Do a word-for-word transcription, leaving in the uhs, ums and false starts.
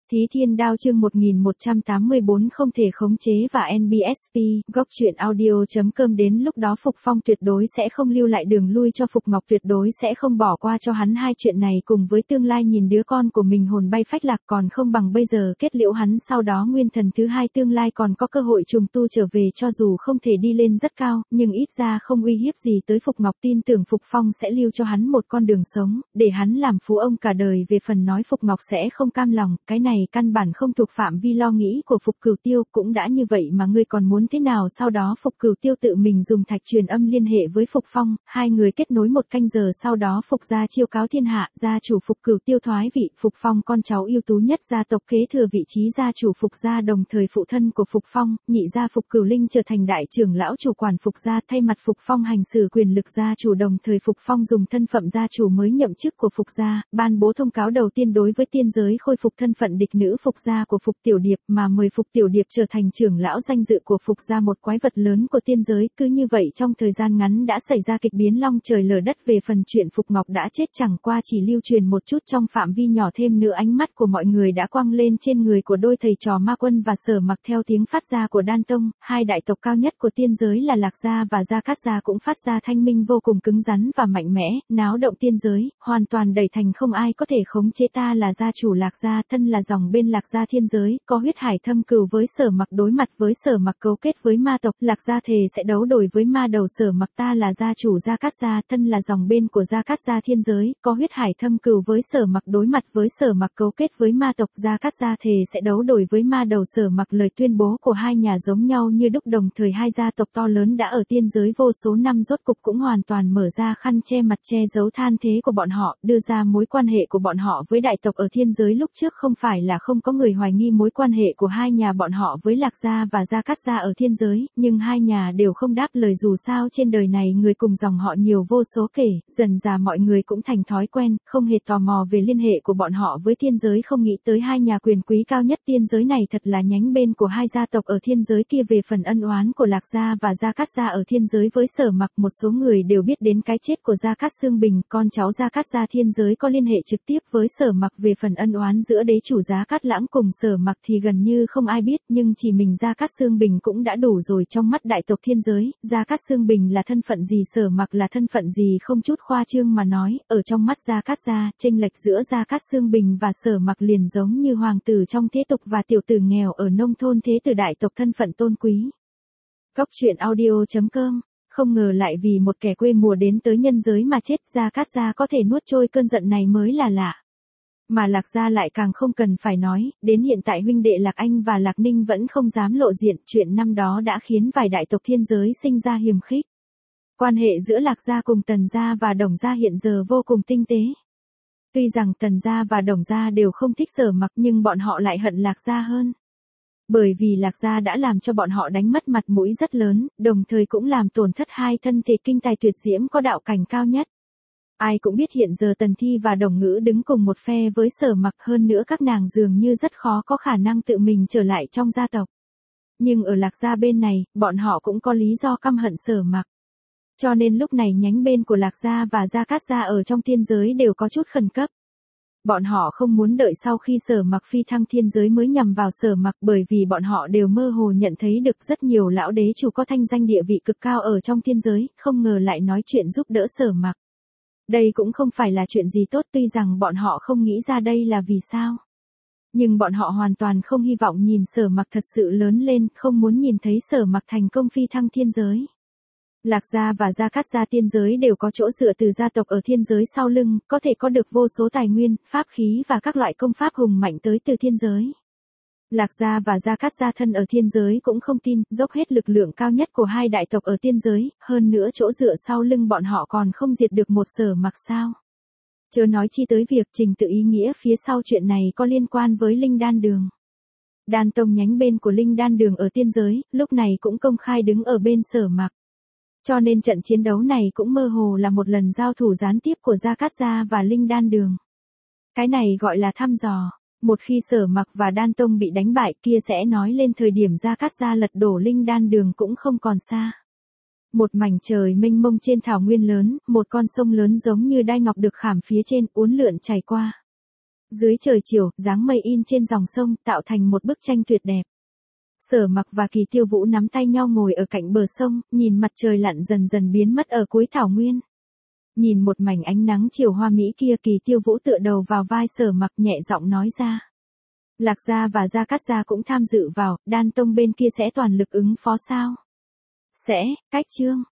Thí Thiên Đao chương một nghìn một trăm tám mươi bốn không thể khống chế và en bê ét pê, góc truyện audio chấm com đến lúc đó Phục Phong tuyệt đối sẽ không lưu lại đường lui cho Phục Ngọc tuyệt đối sẽ không bỏ qua cho hắn hai chuyện này cùng với tương lai nhìn đứa con của mình hồn bay phách lạc còn không bằng bây giờ kết liễu hắn sau đó nguyên thần thứ hai tương lai còn có cơ hội trùng tu trở về cho dù không thể đi lên rất cao, nhưng ít ra không uy hiếp gì tới Phục Ngọc tin tưởng Phục Phong sẽ lưu cho hắn một con đường sống, để hắn làm phú ông cả đời về phần nói Phục Ngọc sẽ không cam lòng, cái này căn bản không thuộc phạm vi lo nghĩ của Phục Cửu Tiêu, cũng đã như vậy mà ngươi còn muốn thế nào? Sau đó Phục Cửu Tiêu tự mình dùng thạch truyền âm liên hệ với Phục Phong, hai người kết nối một canh giờ sau đó Phục gia chiêu cáo thiên hạ, gia chủ Phục Cửu Tiêu thoái vị, Phục Phong con cháu ưu tú nhất gia tộc kế thừa vị trí gia chủ Phục gia, đồng thời phụ thân của Phục Phong, nhị gia Phục Cửu Linh trở thành đại trưởng lão chủ quản Phục gia, thay mặt Phục Phong hành xử quyền lực gia chủ, đồng thời Phục Phong dùng thân phận gia chủ mới nhậm chức của Phục gia, ban bố thông cáo đầu tiên đối với tiên giới khôi phục thân phận địch nữ Phục gia của Phục Tiểu Điệp, mà mời Phục Tiểu Điệp trở thành trưởng lão danh dự của Phục gia, một quái vật lớn của tiên giới. Cứ như vậy trong thời gian ngắn đã xảy ra kịch biến long trời lở đất. Về phần chuyện Phục Ngọc đã chết chẳng qua chỉ lưu truyền một chút trong phạm vi nhỏ, thêm nữa ánh mắt của mọi người đã quăng lên trên người của đôi thầy trò Ma Quân và Sở Mặc. Theo tiếng phát ra của Đan Tông, hai đại tộc cao nhất của tiên giới là Lạc gia và Gia Cát gia cũng phát ra thanh minh vô cùng cứng rắn và mạnh mẽ, náo động tiên giới, hoàn toàn đẩy thành không ai có thể khống chế. Ta là gia chủ Lạc gia, thân là dòng bên Lạc gia thiên giới, có huyết hải thâm cừu với Sở Mặc, đối mặt với Sở Mặc cấu kết với ma tộc, Lạc gia thề sẽ đấu đổi với ma đầu Sở Mặc. Ta là gia chủ Gia Cát gia, thân là dòng bên của Gia Cát gia thiên giới, có huyết hải thâm cừu với Sở Mặc, đối mặt với Sở Mặc cấu kết với ma tộc, Gia Cát gia thề sẽ đấu đổi với ma đầu Sở Mặc. Lời tuyên bố của hai nhà giống nhau như đúc, đồng thời hai gia tộc to lớn đã ở tiên giới vô số năm rốt cục cũng hoàn toàn mở ra khăn che mặt che giấu than thế của bọn họ, đưa ra mối quan hệ của bọn họ với đại tộc ở thiên giới. Lúc trước không phải là không có người hoài nghi mối quan hệ của hai nhà bọn họ với Lạc gia và Gia Cát gia ở thiên giới, nhưng hai nhà đều không đáp lời, dù sao trên đời này người cùng dòng họ nhiều vô số kể, dần dà mọi người cũng thành thói quen, không hề tò mò về liên hệ của bọn họ với thiên giới. Không nghĩ tới hai nhà quyền quý cao nhất tiên giới này thật là nhánh bên của hai gia tộc ở thiên giới kia. Về phần ân oán của Lạc gia và Gia Cát gia ở thiên giới với Sở Mặc, một số người đều biết đến cái chết của Gia Cát Xương Bình, con cháu Gia Cát gia thiên giới có liên hệ trực tiếp với Sở Mặc. Về phần ân oán giữa đế chủ Gia Cát Lãng cùng Sở Mặc thì gần như không ai biết, nhưng chỉ mình Gia Cát Xương Bình cũng đã đủ rồi. Trong mắt đại tộc thiên giới, Gia Cát Xương Bình là thân phận gì, Sở Mặc là thân phận gì, không chút khoa trương mà nói, ở trong mắt Gia Cát gia, chênh lệch giữa Gia Cát Xương Bình và Sở Mặc liền giống như hoàng tử trong thế tục và tiểu tử nghèo ở nông thôn. Thế tử đại tộc thân phận tôn quý. Góc truyện audio chấm com. Không ngờ lại vì một kẻ quê mùa đến tới nhân giới mà chết, Gia Cát gia có thể nuốt trôi cơn giận này mới là lạ. Mà Lạc gia lại càng không cần phải nói, đến hiện tại huynh đệ Lạc Anh và Lạc Ninh vẫn không dám lộ diện, chuyện năm đó đã khiến vài đại tộc thiên giới sinh ra hiềm khích. Quan hệ giữa Lạc gia cùng Tần gia và Đồng gia hiện giờ vô cùng tinh tế. Tuy rằng Tần gia và Đồng gia đều không thích Sở Mặc, nhưng bọn họ lại hận Lạc gia hơn. Bởi vì Lạc gia đã làm cho bọn họ đánh mất mặt mũi rất lớn, đồng thời cũng làm tổn thất hai thân thể kinh tài tuyệt diễm có đạo cảnh cao nhất. Ai cũng biết hiện giờ Tần Thi và Đồng Ngữ đứng cùng một phe với Sở Mặc, hơn nữa các nàng dường như rất khó có khả năng tự mình trở lại trong gia tộc. Nhưng ở Lạc gia bên này, bọn họ cũng có lý do căm hận Sở Mặc. Cho nên lúc này nhánh bên của Lạc gia và Gia Cát gia ở trong tiên giới đều có chút khẩn cấp. Bọn họ không muốn đợi sau khi Sở Mặc phi thăng thiên giới mới nhằm vào Sở Mặc, bởi vì bọn họ đều mơ hồ nhận thấy được rất nhiều lão đế chủ có thanh danh địa vị cực cao ở trong thiên giới, không ngờ lại nói chuyện giúp đỡ Sở Mặc. Đây cũng không phải là chuyện gì tốt, tuy rằng bọn họ không nghĩ ra đây là vì sao. Nhưng bọn họ hoàn toàn không hy vọng nhìn Sở Mặc thật sự lớn lên, không muốn nhìn thấy Sở Mặc thành công phi thăng thiên giới. Lạc gia và Gia Cát gia tiên giới đều có chỗ dựa từ gia tộc ở thiên giới sau lưng, có thể có được vô số tài nguyên, pháp khí và các loại công pháp hùng mạnh tới từ thiên giới. Lạc gia và Gia Cát gia thân ở thiên giới cũng không tin, dốc hết lực lượng cao nhất của hai đại tộc ở tiên giới, hơn nữa chỗ dựa sau lưng bọn họ còn không diệt được một Sở Mặc sao. Chớ nói chi tới việc trình tự ý nghĩa phía sau chuyện này có liên quan với Linh Đan Đường. Đan Tông nhánh bên của Linh Đan Đường ở tiên giới, lúc này cũng công khai đứng ở bên Sở Mặc. Cho nên trận chiến đấu này cũng mơ hồ là một lần giao thủ gián tiếp của Gia Cát gia và Linh Đan Đường. Cái này gọi là thăm dò. Một khi Sở Mặc và Đan Tông bị đánh bại, kia sẽ nói lên thời điểm Gia Cát gia lật đổ Linh Đan Đường cũng không còn xa. Một mảnh trời mênh mông trên thảo nguyên lớn, một con sông lớn giống như đai ngọc được khảm phía trên, uốn lượn chảy qua. Dưới trời chiều, dáng mây in trên dòng sông, tạo thành một bức tranh tuyệt đẹp. Sở Mặc và Kỳ Tiêu Vũ nắm tay nhau ngồi ở cạnh bờ sông, nhìn mặt trời lặn dần dần biến mất ở cuối thảo nguyên. Nhìn một mảnh ánh nắng chiều hoa mỹ kia, Kỳ Tiêu Vũ tựa đầu vào vai Sở Mặc nhẹ giọng nói ra. Lạc gia và Gia Cát gia cũng tham dự vào, Đan Tông bên kia sẽ toàn lực ứng phó sao? Sẽ, cách chương.